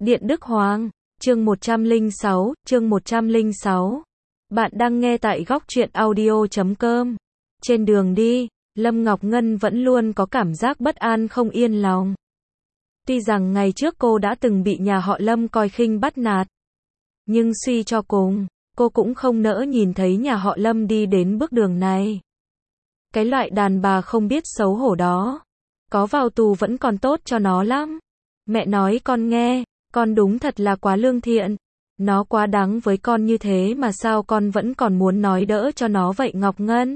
Điện Đức Hoàng, chương 106. Bạn đang nghe tại góc truyện audio.com. Trên đường đi, Lâm Ngọc Ngân vẫn luôn có cảm giác bất an không yên lòng. Tuy rằng ngày trước cô đã từng bị nhà họ Lâm coi khinh bắt nạt, nhưng suy cho cùng, cô cũng không nỡ nhìn thấy nhà họ Lâm đi đến bước đường này. Cái loại đàn bà không biết xấu hổ đó, có vào tù vẫn còn tốt cho nó lắm. Mẹ nói con nghe, con đúng thật là quá lương thiện. Nó quá đáng với con như thế mà sao con vẫn còn muốn nói đỡ cho nó vậy Ngọc Ngân?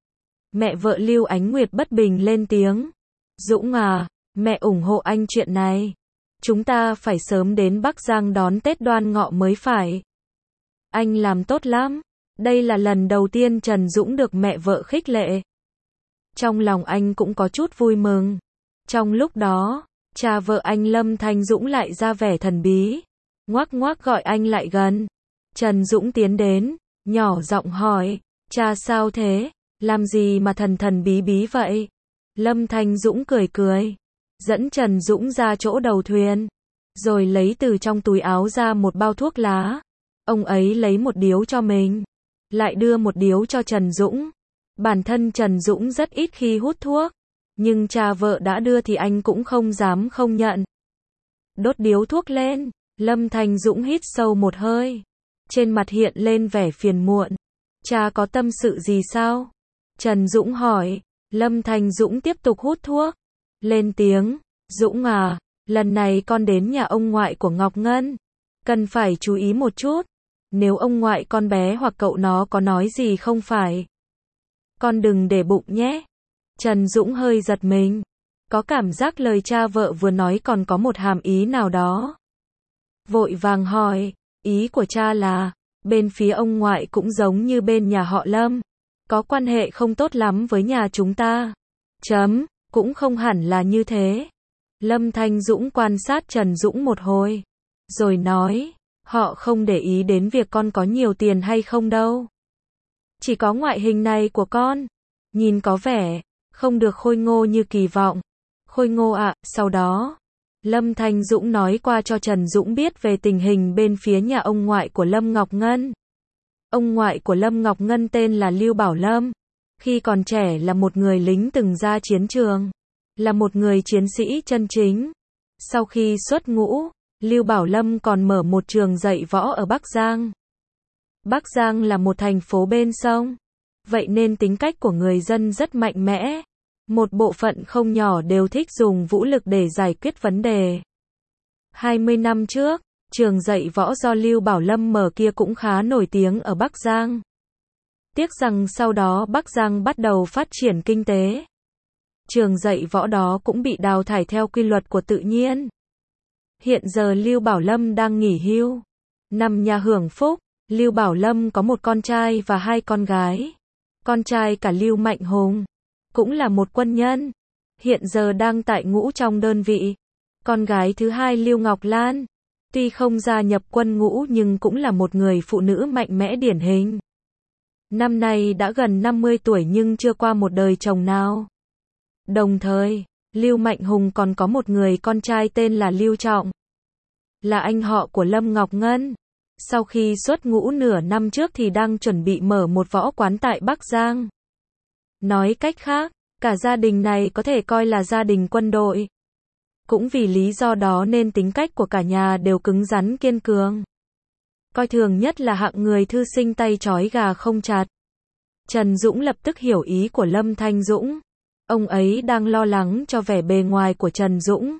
Mẹ vợ Lưu Ánh Nguyệt bất bình lên tiếng. Dũng à, mẹ ủng hộ anh chuyện này. Chúng ta phải sớm đến Bắc Giang đón Tết Đoan Ngọ mới phải. Anh làm tốt lắm. Đây là lần đầu tiên Trần Dũng được mẹ vợ khích lệ. Trong lòng anh cũng có chút vui mừng. Trong lúc đó, cha vợ anh Lâm Thanh Dũng lại ra vẻ thần bí. Ngoác ngoác gọi anh lại gần. Trần Dũng tiến đến, nhỏ giọng hỏi, cha sao thế, làm gì mà thần thần bí bí vậy? Lâm Thanh Dũng cười cười, dẫn Trần Dũng ra chỗ đầu thuyền, rồi lấy từ trong túi áo ra một bao thuốc lá. Ông ấy lấy một điếu cho mình, lại đưa một điếu cho Trần Dũng. Bản thân Trần Dũng rất ít khi hút thuốc, nhưng cha vợ đã đưa thì anh cũng không dám không nhận. Đốt điếu thuốc lên, Lâm Thanh Dũng hít sâu một hơi, trên mặt hiện lên vẻ phiền muộn. Cha có tâm sự gì sao? Trần Dũng hỏi. Lâm Thanh Dũng tiếp tục hút thuốc, lên tiếng, Dũng à, lần này con đến nhà ông ngoại của Ngọc Ngân, cần phải chú ý một chút. Nếu ông ngoại con bé hoặc cậu nó có nói gì không phải, con đừng để bụng nhé. Trần Dũng hơi giật mình, có cảm giác lời cha vợ vừa nói còn có một hàm ý nào đó. Vội vàng hỏi, ý của cha là, bên phía ông ngoại cũng giống như bên nhà họ Lâm, có quan hệ không tốt lắm với nhà chúng ta. Cũng không hẳn là như thế. Lâm Thanh Dũng quan sát Trần Dũng một hồi, rồi nói, họ không để ý đến việc con có nhiều tiền hay không đâu. Chỉ có ngoại hình này của con, nhìn có vẻ không được khôi ngô như kỳ vọng. Khôi ngô ạ, sau đó, Lâm Thanh Dũng nói qua cho Trần Dũng biết về tình hình bên phía nhà ông ngoại của Lâm Ngọc Ngân. Ông ngoại của Lâm Ngọc Ngân tên là Lưu Bảo Lâm. Khi còn trẻ là một người lính từng ra chiến trường, là một người chiến sĩ chân chính. Sau khi xuất ngũ, Lưu Bảo Lâm còn mở một trường dạy võ ở Bắc Giang. Bắc Giang là một thành phố bên sông, vậy nên tính cách của người dân rất mạnh mẽ. Một bộ phận không nhỏ đều thích dùng vũ lực để giải quyết vấn đề. 20 năm trước, trường dạy võ do Lưu Bảo Lâm mở kia cũng khá nổi tiếng ở Bắc Giang. Tiếc rằng sau đó Bắc Giang bắt đầu phát triển kinh tế. Trường dạy võ đó cũng bị đào thải theo quy luật của tự nhiên. Hiện giờ Lưu Bảo Lâm đang nghỉ hưu, nằm nhà hưởng phúc. Lưu Bảo Lâm có một con trai và hai con gái. Con trai cả Lưu Mạnh Hùng, cũng là một quân nhân, hiện giờ đang tại ngũ trong đơn vị. Con gái thứ hai Lưu Ngọc Lan, tuy không gia nhập quân ngũ nhưng cũng là một người phụ nữ mạnh mẽ điển hình. Năm nay đã gần 50 tuổi nhưng chưa qua một đời chồng nào. Đồng thời, Lưu Mạnh Hùng còn có một người con trai tên là Lưu Trọng, là anh họ của Lâm Ngọc Ngân. Sau khi xuất ngũ nửa năm trước thì đang chuẩn bị mở một võ quán tại Bắc Giang. Nói cách khác, cả gia đình này có thể coi là gia đình quân đội. Cũng vì lý do đó nên tính cách của cả nhà đều cứng rắn kiên cường. Coi thường nhất là hạng người thư sinh tay trói gà không chặt. Trần Dũng lập tức hiểu ý của Lâm Thanh Dũng. Ông ấy đang lo lắng cho vẻ bề ngoài của Trần Dũng,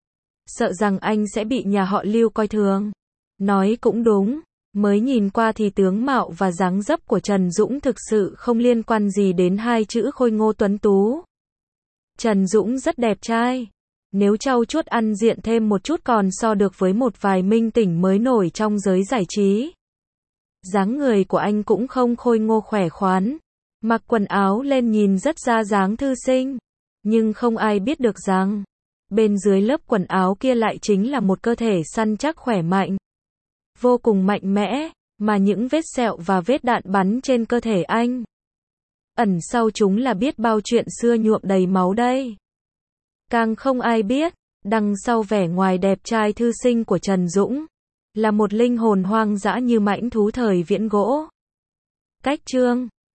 sợ rằng anh sẽ bị nhà họ Lưu coi thường. Nói cũng đúng, mới nhìn qua thì tướng mạo và dáng dấp của Trần Dũng thực sự không liên quan gì đến hai chữ khôi ngô tuấn tú. Trần Dũng rất đẹp trai, nếu trau chuốt ăn diện thêm một chút còn so được với một vài minh tinh mới nổi trong giới giải trí. Dáng người của anh cũng không khôi ngô khỏe khoắn, mặc quần áo lên nhìn rất ra dáng thư sinh, nhưng không ai biết được rằng bên dưới lớp quần áo kia lại chính là một cơ thể săn chắc khỏe mạnh, vô cùng mạnh mẽ, mà những vết sẹo và vết đạn bắn trên cơ thể anh, ẩn sau chúng là biết bao chuyện xưa nhuộm đầy máu đây. Càng không ai biết, Đằng sau vẻ ngoài đẹp trai thư sinh của Trần Dũng, là một linh hồn hoang dã như mãnh thú thời viễn gỗ. Cách chương